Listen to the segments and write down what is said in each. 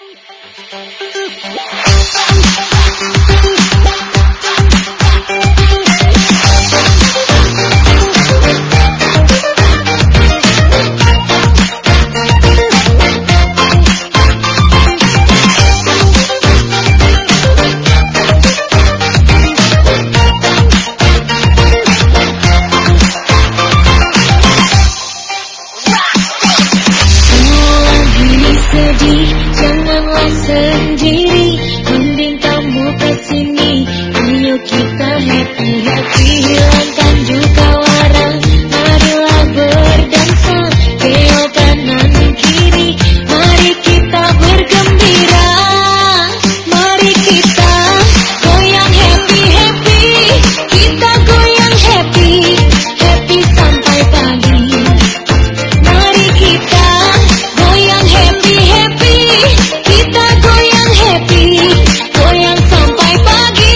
Janganlah sendiri, mending kamu kesini. Ayo kita happy-happy, hilangkan duka wara. Marilah berdansa, belok kanan kiri. Mari kita bergembira, mari kita goyang happy-happy. Kita goyang happy-happy sampai pagi. Mari kita goyang happy-happy. Kita goyang happy, goyang sampai pagi.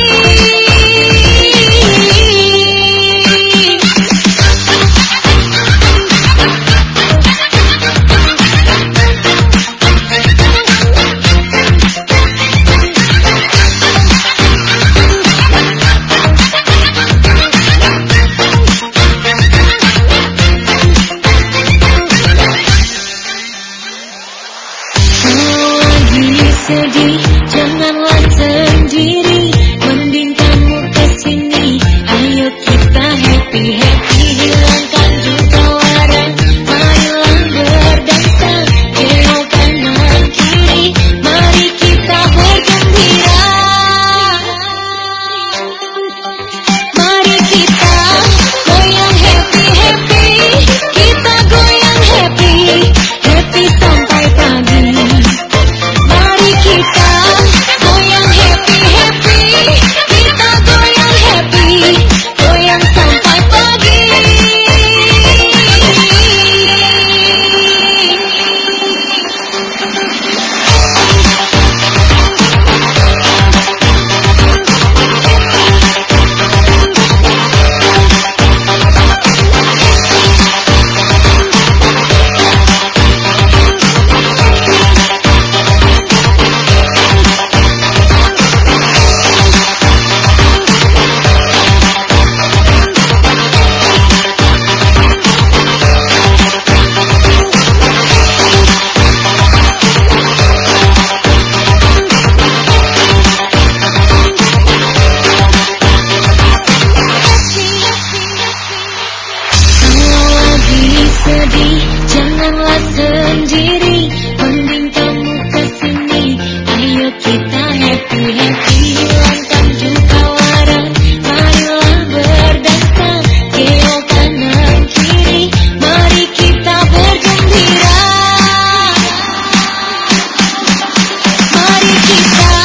Sedih, janganlah sendiri, mending kamu kesini. Ayo kita happy-happy, hilangkan duka wara. Marilah berdansa, belok kanan kiri. Mari kita bergembira, mari kita goyang happy-happy. Kita goyang happy-happy sampai pagi. Kita goyang happy-happy, kita goyang happy, goyang sampai pagi. Sedih, janganlah sendiri, mending kamu kesini. Ayo kita happy-happy, hilangkan duka wara. Marilah berdansa, belok kanan kiri. Mari kita bergembira, mari kita